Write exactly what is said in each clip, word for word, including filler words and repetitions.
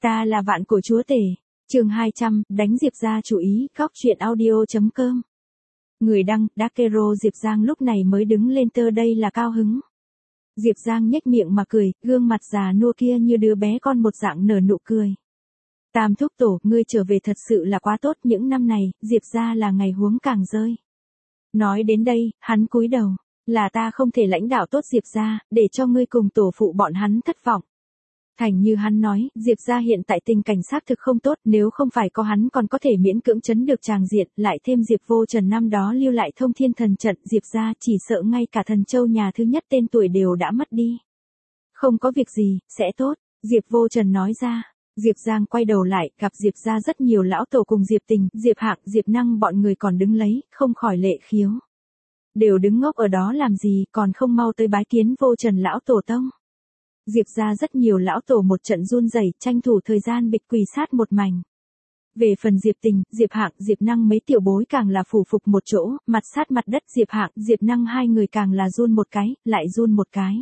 Ta là vạn cổ chúa tể. Chương hai trăm, đánh Diệp gia chủ ý, góc truyện audio chấm com. Người đăng, Dakero. Diệp Giang lúc này mới đứng lên, tơ đây là cao hứng. Diệp Giang nhếch miệng mà cười, gương mặt già nua kia như đứa bé con một dạng nở nụ cười. Tam thúc tổ, ngươi trở về thật sự là quá tốt, những năm này, Diệp gia là ngày huống càng rơi. Nói đến đây, hắn cúi đầu, là ta không thể lãnh đạo tốt Diệp gia, để cho ngươi cùng tổ phụ bọn hắn thất vọng. Thành như hắn nói, Diệp gia hiện tại tình cảnh xác thực không tốt, nếu không phải có hắn còn có thể miễn cưỡng chấn được tràng diện, lại thêm Diệp Vô Trần năm đó lưu lại thông thiên thần trận, Diệp gia chỉ sợ ngay cả thần châu nhà thứ nhất tên tuổi đều đã mất đi. Không có việc gì, sẽ tốt, Diệp Vô Trần nói ra. Diệp Giang quay đầu lại, gặp Diệp gia rất nhiều lão tổ cùng Diệp Tình, Diệp Hạng, Diệp Năng bọn người còn đứng lấy, không khỏi lệ khiếu. Đều đứng ngốc ở đó làm gì, còn không mau tới bái kiến Vô Trần lão tổ tông. Diệp gia rất nhiều lão tổ một trận run rẩy, tranh thủ thời gian bịch quỳ sát một mảnh. Về phần Diệp Tình, Diệp Hạng, Diệp Năng mấy tiểu bối càng là phủ phục một chỗ, mặt sát mặt đất. Diệp Hạng, Diệp Năng hai người càng là run một cái, lại run một cái.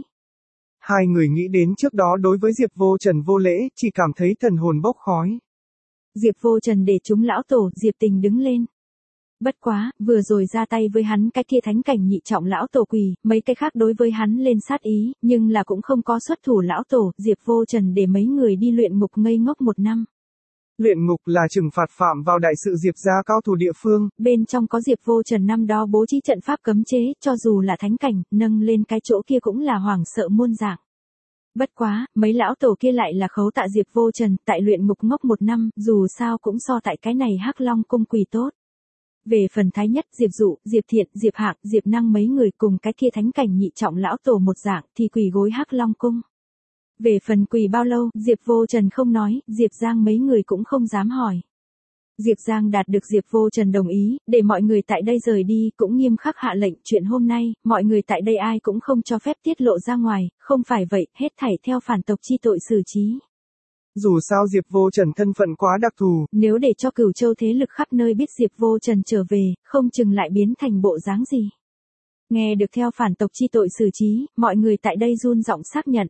Hai người nghĩ đến trước đó đối với Diệp Vô Trần vô lễ, chỉ cảm thấy thần hồn bốc khói. Diệp Vô Trần để chúng lão tổ, Diệp Tình đứng lên. Bất quá, vừa rồi ra tay với hắn cái kia thánh cảnh nhị trọng lão tổ quỳ, mấy cái khác đối với hắn lên sát ý, nhưng là cũng không có xuất thủ lão tổ, Diệp Vô Trần để mấy người đi luyện ngục ngây ngốc một năm. Luyện ngục là trừng phạt phạm vào đại sự Diệp gia cao thủ địa phương. Bên trong có Diệp Vô Trần năm đó bố trí trận pháp cấm chế, cho dù là thánh cảnh, nâng lên cái chỗ kia cũng là hoảng sợ muôn dạng. Bất quá, mấy lão tổ kia lại là khấu tạ Diệp Vô Trần, tại luyện ngục ngốc một năm, dù sao cũng so tại cái này Hắc Long cung quỳ tốt. Về phần thái nhất, Diệp Dụ, Diệp Thiện, Diệp Hạng, Diệp Năng mấy người cùng cái kia thánh cảnh nhị trọng lão tổ một dạng thì quỳ gối Hắc Long cung. Về phần quỳ bao lâu, Diệp Vô Trần không nói, Diệp Giang mấy người cũng không dám hỏi. Diệp Giang đạt được Diệp Vô Trần đồng ý, để mọi người tại đây rời đi, cũng nghiêm khắc hạ lệnh chuyện hôm nay, mọi người tại đây ai cũng không cho phép tiết lộ ra ngoài, không phải vậy, hết thảy theo phản tộc chi tội xử trí. Dù sao Diệp Vô Trần thân phận quá đặc thù. Nếu để cho Cửu Châu thế lực khắp nơi biết Diệp Vô Trần trở về, không chừng lại biến thành bộ dáng gì. Nghe được theo phản tộc chi tội xử trí, mọi người tại đây run giọng xác nhận.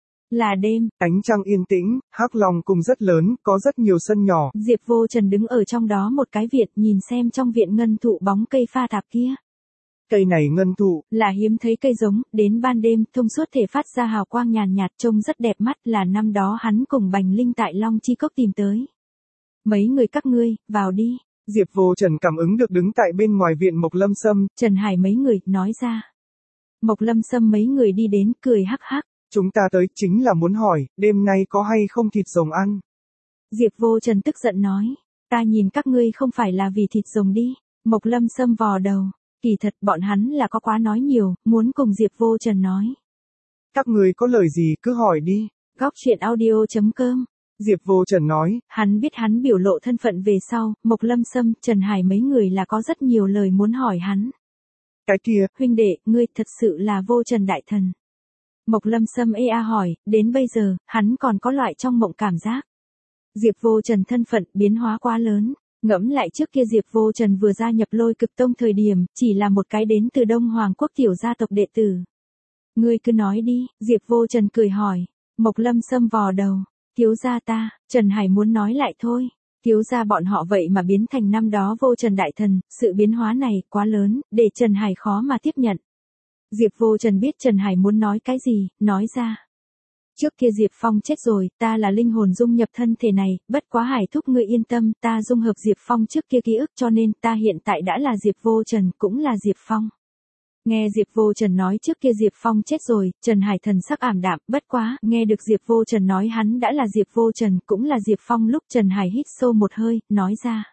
Là đêm, ánh trăng yên tĩnh, Hắc Long cung rất lớn, có rất nhiều sân nhỏ. Diệp Vô Trần đứng ở trong đó một cái viện, nhìn xem trong viện ngân thụ bóng cây pha tạp kia. Cây này ngân thụ, là hiếm thấy cây giống, đến ban đêm, thông suốt thể phát ra hào quang nhàn nhạt, trông rất đẹp mắt, là năm đó hắn cùng Bành Linh tại Long Chi Cốc tìm tới. Mấy người các ngươi, vào đi. Diệp Vô Trần cảm ứng được đứng tại bên ngoài viện Mộc Lâm Sâm. Trần Hải mấy người, nói ra. Mộc Lâm Sâm mấy người đi đến, cười hắc hắc. Chúng ta tới chính là muốn hỏi, đêm nay có hay không thịt rồng ăn? Diệp Vô Trần tức giận nói. Ta nhìn các ngươi không phải là vì thịt rồng đi. Mộc Lâm Sâm vò đầu. Kỳ thật bọn hắn là có quá nói nhiều, muốn cùng Diệp Vô Trần nói. Các người có lời gì cứ hỏi đi. Góc truyện audio chấm com. Diệp Vô Trần nói. Hắn biết hắn biểu lộ thân phận về sau, Mộc Lâm Sâm, Trần Hải mấy người là có rất nhiều lời muốn hỏi hắn. Cái kia, huynh đệ, ngươi thật sự là Vô Trần đại thần. Mộc Lâm Sâm ê a hỏi, đến bây giờ, hắn còn có loại trong mộng cảm giác. Diệp Vô Trần thân phận biến hóa quá lớn. Ngẫm lại trước kia Diệp Vô Trần vừa gia nhập Lôi Cực Tông thời điểm, chỉ là một cái đến từ Đông Hoàng quốc tiểu gia tộc đệ tử. Ngươi cứ nói đi, Diệp Vô Trần cười hỏi. Mộc Lâm Sâm vò đầu. Thiếu gia ta, Trần Hải muốn nói lại thôi. Thiếu gia bọn họ vậy mà biến thành năm đó Vô Trần đại thần, sự biến hóa này quá lớn, để Trần Hải khó mà tiếp nhận. Diệp Vô Trần biết Trần Hải muốn nói cái gì, nói ra. Trước kia Diệp Phong chết rồi, ta là linh hồn dung nhập thân thể này, bất quá Hải thúc ngươi yên tâm, ta dung hợp Diệp Phong trước kia ký ức cho nên ta hiện tại đã là Diệp Vô Trần, cũng là Diệp Phong. Nghe Diệp Vô Trần nói trước kia Diệp Phong chết rồi, Trần Hải thần sắc ảm đạm, bất quá, nghe được Diệp Vô Trần nói hắn đã là Diệp Vô Trần, cũng là Diệp Phong lúc Trần Hải hít sâu một hơi, nói ra.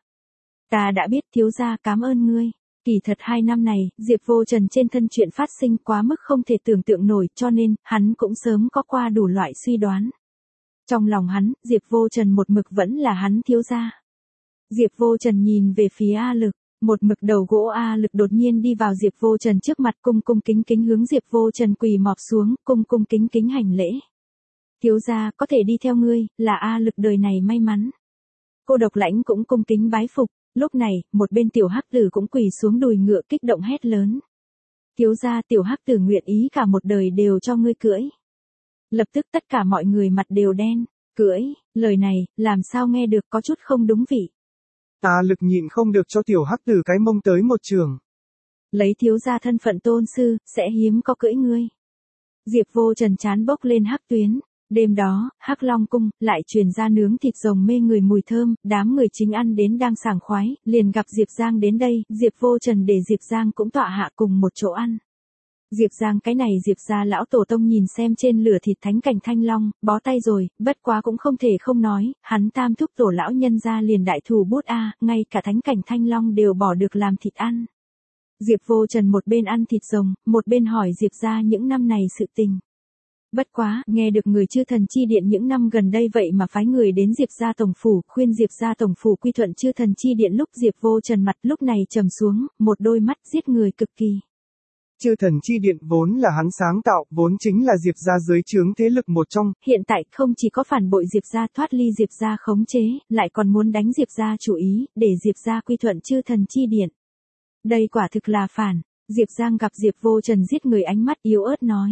Ta đã biết thiếu gia, cảm ơn ngươi. Kỳ thật hai năm này, Diệp Vô Trần trên thân chuyện phát sinh quá mức không thể tưởng tượng nổi, cho nên, hắn cũng sớm có qua đủ loại suy đoán. Trong lòng hắn, Diệp Vô Trần một mực vẫn là hắn thiếu gia. Diệp Vô Trần nhìn về phía A Lực, một mực đầu gỗ A Lực đột nhiên đi vào Diệp Vô Trần trước mặt, cung cung kính kính hướng Diệp Vô Trần quỳ mọp xuống, cung cung kính kính hành lễ. Thiếu gia, có thể đi theo ngươi, là A Lực đời này may mắn. Cô Độc Lãnh cũng cung kính bái phục. Lúc này, một bên tiểu hắc tử cũng quỳ xuống đùi ngựa kích động hét lớn. Thiếu gia, tiểu hắc tử nguyện ý cả một đời đều cho ngươi cưỡi. Lập tức tất cả mọi người mặt đều đen. Cưỡi, lời này, làm sao nghe được có chút không đúng vị. Ta lực nhịn không được cho tiểu hắc từ cái mông tới một trường. Lấy thiếu gia thân phận tôn sư, sẽ hiếm có cưỡi ngươi. Diệp Vô Trần chán bốc lên hắc tuyến. Đêm đó, Hắc Long cung lại truyền ra nướng thịt rồng mê người mùi thơm, đám người chính ăn đến đang sảng khoái, liền gặp Diệp Giang đến đây, Diệp Vô Trần để Diệp Giang cũng tọa hạ cùng một chỗ ăn. Diệp Giang cái này Diệp gia lão tổ tông nhìn xem trên lửa thịt thánh cảnh thanh long, bó tay rồi, bất quá cũng không thể không nói, hắn tam thúc tổ lão nhân gia liền đại thù bút a, ngay cả thánh cảnh thanh long đều bỏ được làm thịt ăn. Diệp Vô Trần một bên ăn thịt rồng, một bên hỏi Diệp gia những năm này sự tình. Bất quá, nghe được người chư thần chi điện những năm gần đây vậy mà phái người đến Diệp gia tổng phủ, khuyên Diệp gia tổng phủ quy thuận chư thần chi điện lúc Diệp Vô Trần mặt lúc này trầm xuống, một đôi mắt giết người cực kỳ. Chư thần chi điện vốn là hắn sáng tạo, vốn chính là Diệp gia dưới trướng thế lực một trong. Hiện tại không chỉ có phản bội Diệp gia thoát ly Diệp gia khống chế, lại còn muốn đánh Diệp gia chủ ý, để Diệp gia quy thuận chư thần chi điện. Đây quả thực là phản. Diệp Giang gặp Diệp Vô Trần giết người ánh mắt yếu ớt nói.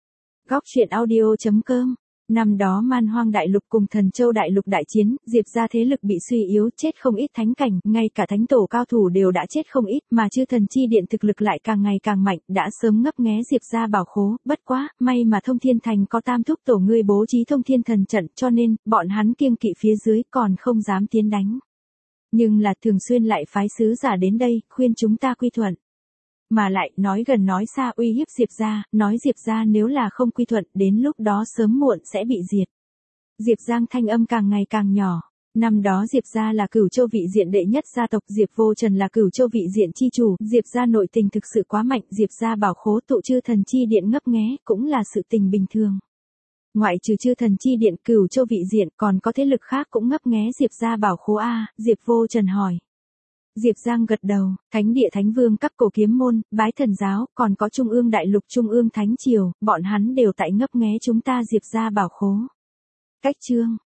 Góc truyện audio chấm com. Năm đó Man Hoang Đại Lục cùng Thần Châu Đại Lục đại chiến, Diệp gia thế lực bị suy yếu, chết không ít thánh cảnh, ngay cả thánh tổ cao thủ đều đã chết không ít, mà chư thần chi điện thực lực lại càng ngày càng mạnh, đã sớm ngấp nghé Diệp gia bảo khố, bất quá, may mà Thông Thiên Thành có tam thúc tổ ngươi bố trí Thông Thiên Thần trận, cho nên, bọn hắn kiêng kỵ phía dưới, còn không dám tiến đánh. Nhưng là thường xuyên lại phái sứ giả đến đây, khuyên chúng ta quy thuận. Mà lại, nói gần nói xa uy hiếp Diệp gia, nói Diệp gia nếu là không quy thuận, đến lúc đó sớm muộn sẽ bị diệt. Diệp Giang thanh âm càng ngày càng nhỏ. Năm đó Diệp gia là Cửu Châu vị diện đệ nhất gia tộc, Diệp Vô Trần là Cửu Châu vị diện chi chủ, Diệp gia nội tình thực sự quá mạnh, Diệp gia bảo khố tụ chư thần chi điện ngấp nghé, cũng là sự tình bình thường. Ngoại trừ chư thần chi điện Cửu Châu vị diện, còn có thế lực khác cũng ngấp nghé Diệp gia bảo khố a, Diệp Vô Trần hỏi. Diệp Giang gật đầu, Thánh địa Thánh Vương các cổ kiếm môn, Bái Thần giáo, còn có Trung ương Đại Lục Trung ương Thánh triều, bọn hắn đều tại ngấp nghé chúng ta Diệp gia bảo khố. Cách chương